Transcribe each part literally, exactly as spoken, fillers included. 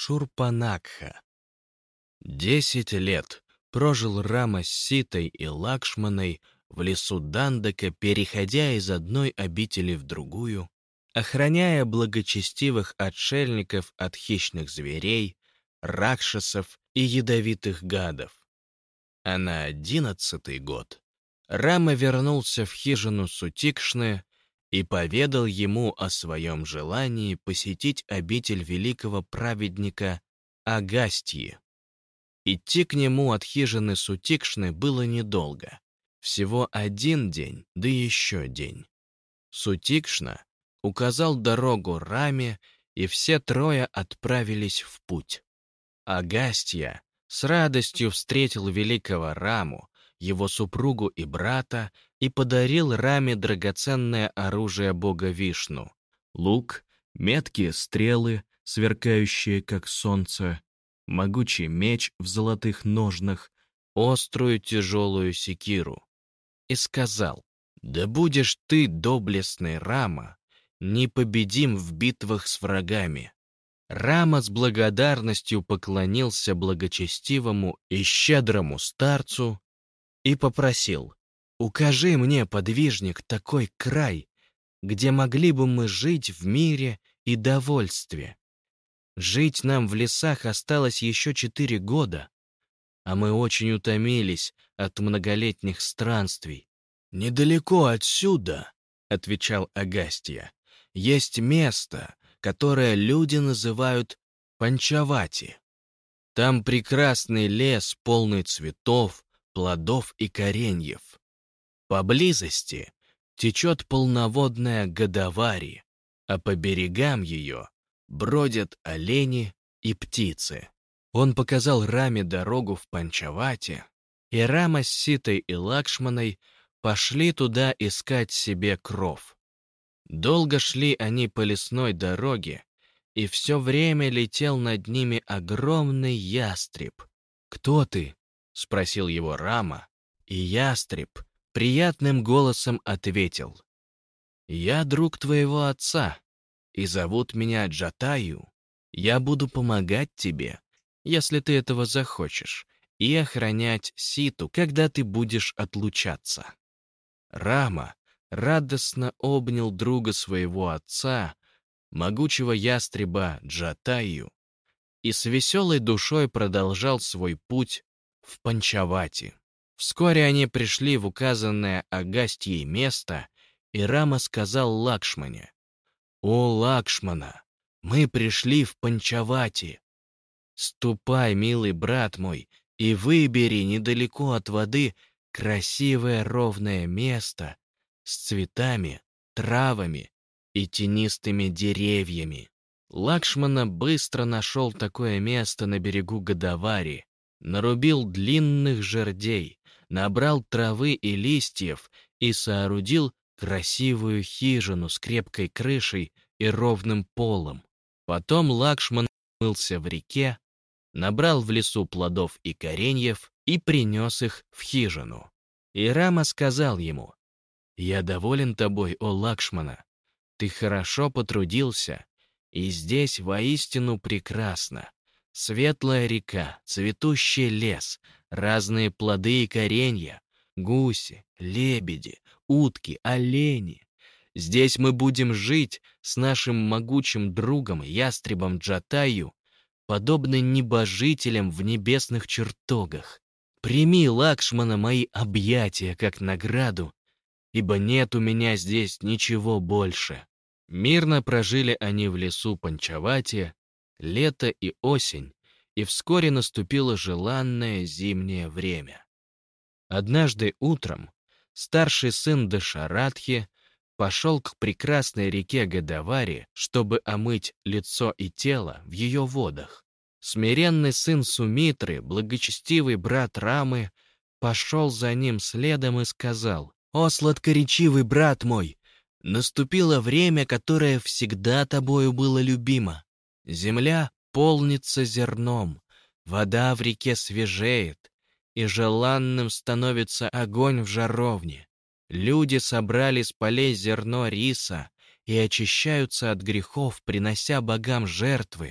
Шурпанакха. Десять лет прожил Рама с Ситой и Лакшманой в лесу Дандака, переходя из одной обители в другую, охраняя благочестивых отшельников от хищных зверей, ракшасов и ядовитых гадов. А на одиннадцатый год Рама вернулся в хижину Сутикшны и поведал ему о своем желании посетить обитель великого праведника Агастьи. Идти к нему от хижины Сутикшны было недолго, всего один день, да еще день. Сутикшна указал дорогу Раме, и все трое отправились в путь. Агастья с радостью встретил великого Раму, его супругу и брата, и подарил Раме драгоценное оружие бога Вишну — лук, меткие стрелы, сверкающие как солнце, могучий меч в золотых ножнах, острую тяжелую секиру. И сказал: «Да будешь ты, доблестный Рама, непобедим в битвах с врагами». Рама с благодарностью поклонился благочестивому и щедрому старцу и попросил: «Укажи мне, подвижник, такой край, где могли бы мы жить в мире и довольстве. Жить нам в лесах осталось еще четыре года, а мы очень утомились от многолетних странствий». «Недалеко отсюда, — отвечал Агастья, — есть место, которое люди называют Панчавати. Там прекрасный лес, полный цветов, плодов и кореньев. Поблизости течет полноводная Годавари, а по берегам ее бродят олени и птицы». Он показал Раме дорогу в Панчавати, и Рама с Ситой и Лакшманой пошли туда искать себе кров. Долго шли они по лесной дороге, и все время летел над ними огромный ястреб. «Кто ты?» — спросил его Рама, и ястреб приятным голосом ответил: «Я друг твоего отца, и зовут меня Джатаю. Я буду помогать тебе, если ты этого захочешь, и охранять Ситу, когда ты будешь отлучаться». Рама радостно обнял друга своего отца, могучего ястреба Джатаю, и с веселой душой продолжал свой путь в Панчавати. Вскоре они пришли в указанное Агастьей место, и Рама сказал Лакшмане: «О, Лакшмана, мы пришли в Панчавати. Ступай, милый брат мой, и выбери недалеко от воды красивое ровное место с цветами, травами и тенистыми деревьями». Лакшмана быстро нашел такое место на берегу Годавари, нарубил длинных жердей, набрал травы и листьев и соорудил красивую хижину с крепкой крышей и ровным полом. Потом Лакшман мылся в реке, набрал в лесу плодов и кореньев и принес их в хижину. И Рама сказал ему: «Я доволен тобой, о Лакшмана, ты хорошо потрудился, и здесь воистину прекрасно. Светлая река, цветущий лес, разные плоды и коренья, гуси, лебеди, утки, олени. Здесь мы будем жить с нашим могучим другом, ястребом Джатаю, подобно небожителям в небесных чертогах. Прими, Лакшмана, мои объятия как награду, ибо нет у меня здесь ничего больше». Мирно прожили они в лесу Панчавати лето и осень, и вскоре наступило желанное зимнее время. Однажды утром старший сын Дашаратхи пошел к прекрасной реке Годавари, чтобы омыть лицо и тело в ее водах. Смиренный сын Сумитры, благочестивый брат Рамы, пошел за ним следом и сказал: «О, сладкоречивый брат мой, наступило время, которое всегда тобою было любимо. Земля полнится зерном, вода в реке свежеет, и желанным становится огонь в жаровне. Люди собрали с полей зерно риса и очищаются от грехов, принося богам жертвы.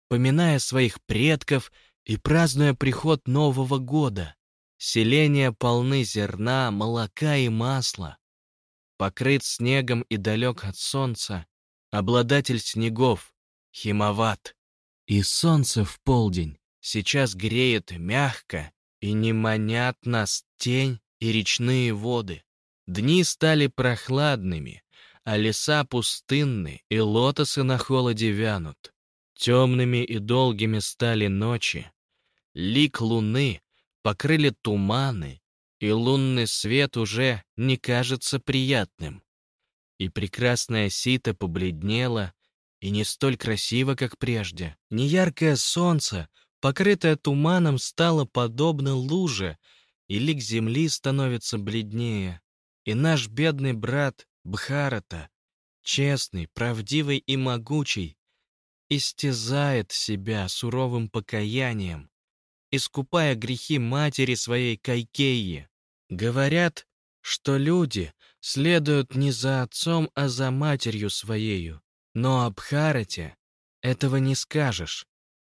поминая своих предков и празднуя приход Нового года. Селения полны зерна, молока и масла. Покрыт снегом и далек от солнца, обладатель снегов, Химават. И солнце в полдень сейчас греет мягко, и не манят нас тень и речные воды. Дни стали прохладными, а леса пустынны, и лотосы на холоде вянут. Темными и долгими стали ночи. Лик луны покрыли туманы, и лунный свет уже не кажется приятным. И прекрасная Сита побледнела, и не столь красиво, как прежде. Неяркое солнце, покрытое туманом, стало подобно луже, и лик земли становится бледнее. И наш бедный брат Бхарата, честный, правдивый и могучий, истязает себя суровым покаянием, искупая грехи матери своей Кайкейи. Говорят, что люди следуют не за отцом, а за матерью своею. Но об Бхарате этого не скажешь.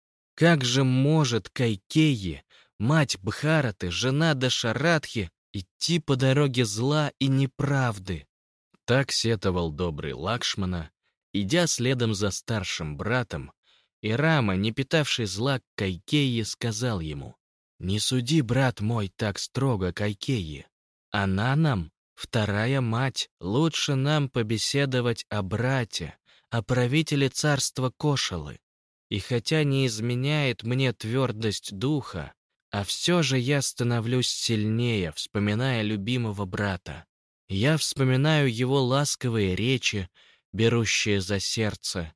Как же может Кайкейи, мать Бхараты, жена Дашаратхи, идти по дороге зла и неправды? Так сетовал добрый Лакшмана, идя следом за старшим братом, и Рама, не питавший зла к Кайкейи, сказал ему: «Не суди, брат мой, так строго Кайкейи. Она нам вторая мать, лучше нам побеседовать о брате, о правителе царства Кошалы. И хотя не изменяет мне твердость духа, а все же я становлюсь сильнее, вспоминая любимого брата. Я вспоминаю его ласковые речи, берущие за сердце,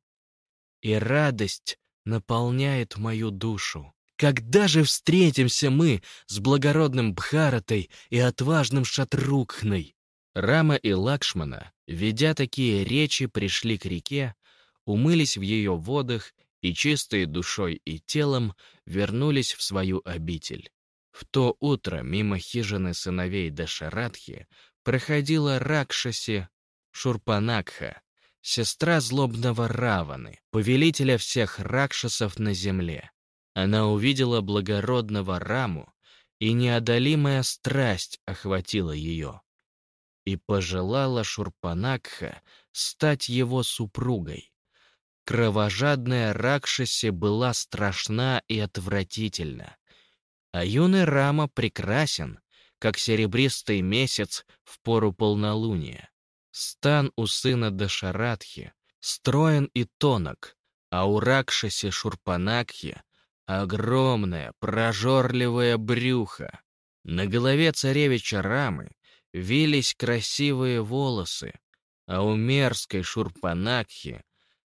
и радость наполняет мою душу. Когда же встретимся мы с благородным Бхаратой и отважным Шатрукхной?» Рама и Лакшмана, ведя такие речи, пришли к реке, умылись в ее водах и, чистые душой и телом, вернулись в свою обитель. В то утро мимо хижины сыновей Дашаратхи проходила Ракшаси Шурпанакха, сестра злобного Раваны, повелителя всех ракшасов на земле. Она увидела благородного Раму, и неодолимая страсть охватила ее. И пожелала Шурпанакха стать его супругой. Кровожадная Ракшаси была страшна и отвратительна, а юный Рама прекрасен, как серебристый месяц в пору полнолуния. Стан у сына Дашаратхи строен и тонок, а у Ракшаси Шурпанакхи огромное прожорливое брюхо. На голове царевича Рамы вились красивые волосы, а у мерзкой Шурпанакхи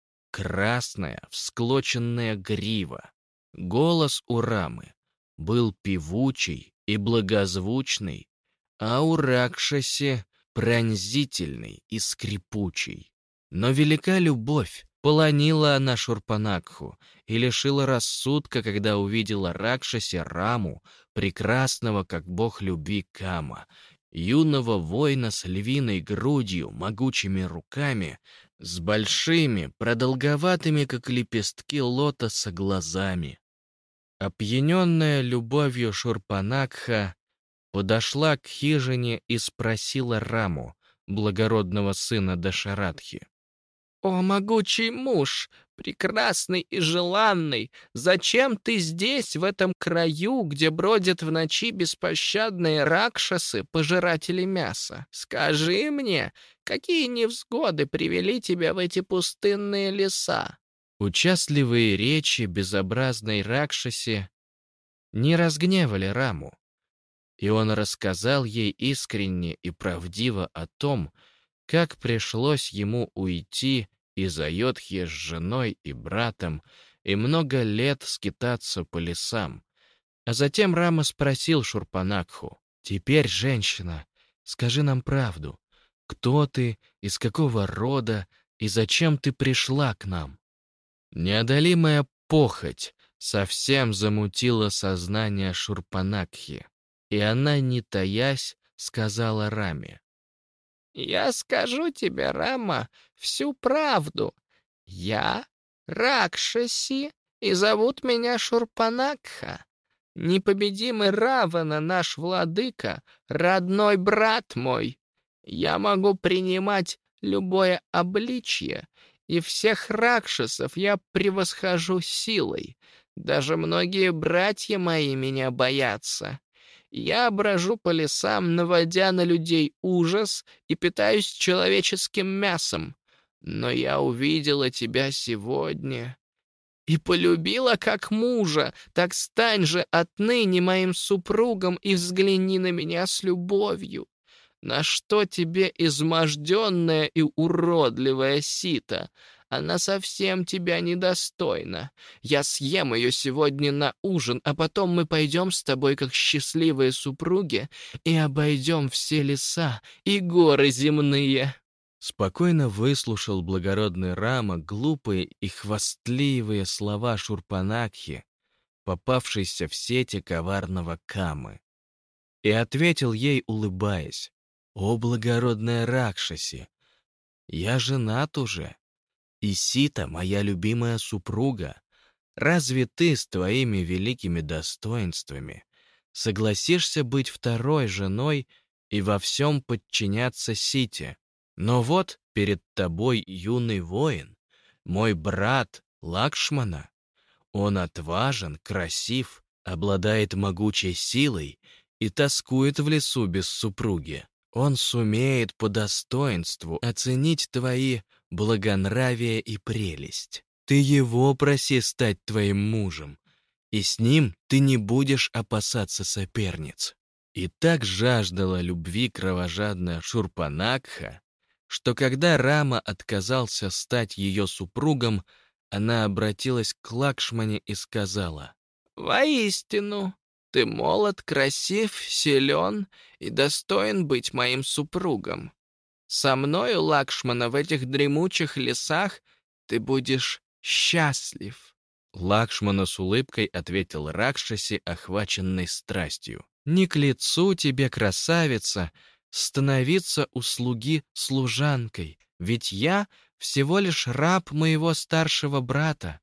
красная всклоченная грива. Голос у Рамы был певучий и благозвучный, а у Ракшаси пронзительный и скрипучий. Но велика любовь, полонила она Шурпанакху и лишила рассудка, когда увидела Ракшаси Раму, прекрасного, как бог любви Кама, юного воина с львиной грудью, могучими руками, с большими, продолговатыми, как лепестки лотоса, глазами. Опьяненная любовью Шурпанакха подошла к хижине и спросила Раму, благородного сына Дашаратхи: «О, могучий муж, прекрасный и желанный, зачем ты здесь, в этом краю, где бродят в ночи беспощадные ракшасы, пожиратели мяса? Скажи мне, какие невзгоды привели тебя в эти пустынные леса?» Участливые речи безобразной Ракшаси не разгневали Раму, и он рассказал ей искренне и правдиво о том, как пришлось ему уйти из Айодхи с женой и братом и много лет скитаться по лесам. А затем Рама спросил Шурпанакху: «Теперь, женщина, скажи нам правду. Кто ты, из какого рода и зачем ты пришла к нам?» Неодолимая похоть совсем замутила сознание Шурпанакхи, и она, не таясь, сказала Раме: «Я скажу тебе, Рама, всю правду. Я Ракшаси, и зовут меня Шурпанакха. Непобедимый Равана, наш владыка, родной брат мой. Я могу принимать любое обличье, и всех ракшасов я превосхожу силой. Даже многие братья мои меня боятся. Я брожу по лесам, наводя на людей ужас, и питаюсь человеческим мясом. Но я увидела тебя сегодня и полюбила как мужа. Так стань же отныне моим супругом и взгляни на меня с любовью. На что тебе изможденная и уродливая сита? Она совсем тебя недостойна. Я съем ее сегодня на ужин, а потом мы пойдем с тобой, как счастливые супруги, и обойдем все леса и горы земные». Спокойно выслушал благородный Рама глупые и хвастливые слова Шурпанакхи, попавшейся в сети коварного Камы, и ответил ей, улыбаясь: «О, благородная Ракшаси, я женат уже, и Сита — моя любимая супруга. Разве ты с твоими великими достоинствами согласишься быть второй женой и во всем подчиняться Сите? Но вот перед тобой юный воин, мой брат Лакшмана. Он отважен, красив, обладает могучей силой и тоскует в лесу без супруги. Он сумеет по достоинству оценить твои благонравие и прелесть. Ты его проси стать твоим мужем, и с ним ты не будешь опасаться соперниц». И так жаждала любви кровожадная Шурпанакха, что когда Рама отказался стать ее супругом, она обратилась к Лакшмане и сказала: «Воистину, ты молод, красив, силен и достоин быть моим супругом. Со мною, Лакшмана, в этих дремучих лесах ты будешь счастлив». Лакшмана с улыбкой ответил Ракшаси, охваченной страстью: «Не к лицу тебе, красавица, становиться у слуги служанкой, ведь я всего лишь раб моего старшего брата.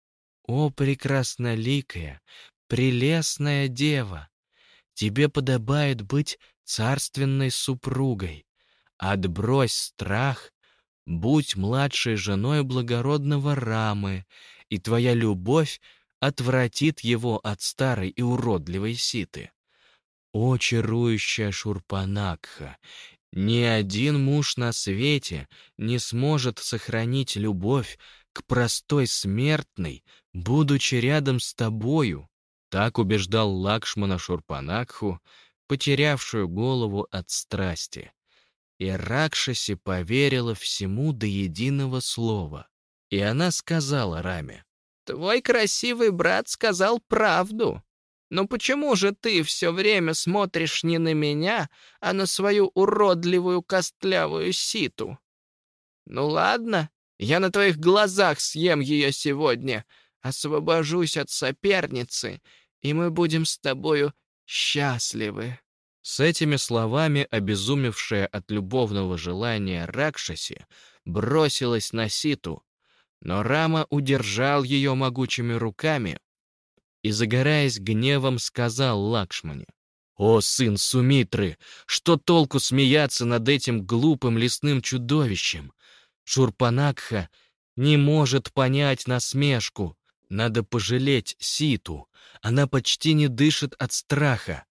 О, прекрасноликая, прелестная дева, тебе подобает быть царственной супругой. Отбрось страх, будь младшей женой благородного Рамы, и твоя любовь отвратит его от старой и уродливой Ситы. О, чарующая Шурпанакха, ни один муж на свете не сможет сохранить любовь к простой смертной, будучи рядом с тобою». Так убеждал Лакшмана Шурпанакху, потерявшую голову от страсти. И Ракшаси поверила всему до единого слова. И она сказала Раме: «Твой красивый брат сказал правду. Но почему же ты все время смотришь не на меня, а на свою уродливую костлявую ситу? Ну ладно, я на твоих глазах съем ее сегодня, освобожусь от соперницы, и мы будем с тобою счастливы». С этими словами обезумевшая от любовного желания Ракшаси бросилась на Ситу, но Рама удержал ее могучими руками и, загораясь гневом, сказал Лакшмане: «О, сын Сумитры, что толку смеяться над этим глупым лесным чудовищем? Шурпанакха не может понять насмешку. Надо пожалеть Ситу, она почти не дышит от страха.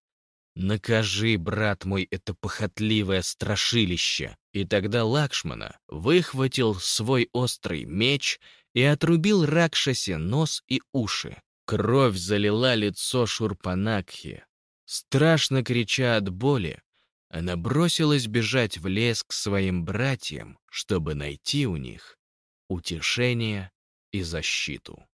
Накажи, брат мой, это похотливое страшилище». И тогда Лакшмана выхватил свой острый меч и отрубил Ракшасе нос и уши. Кровь залила лицо Шурпанакхи. Страшно крича от боли, она бросилась бежать в лес к своим братьям, чтобы найти у них утешение и защиту.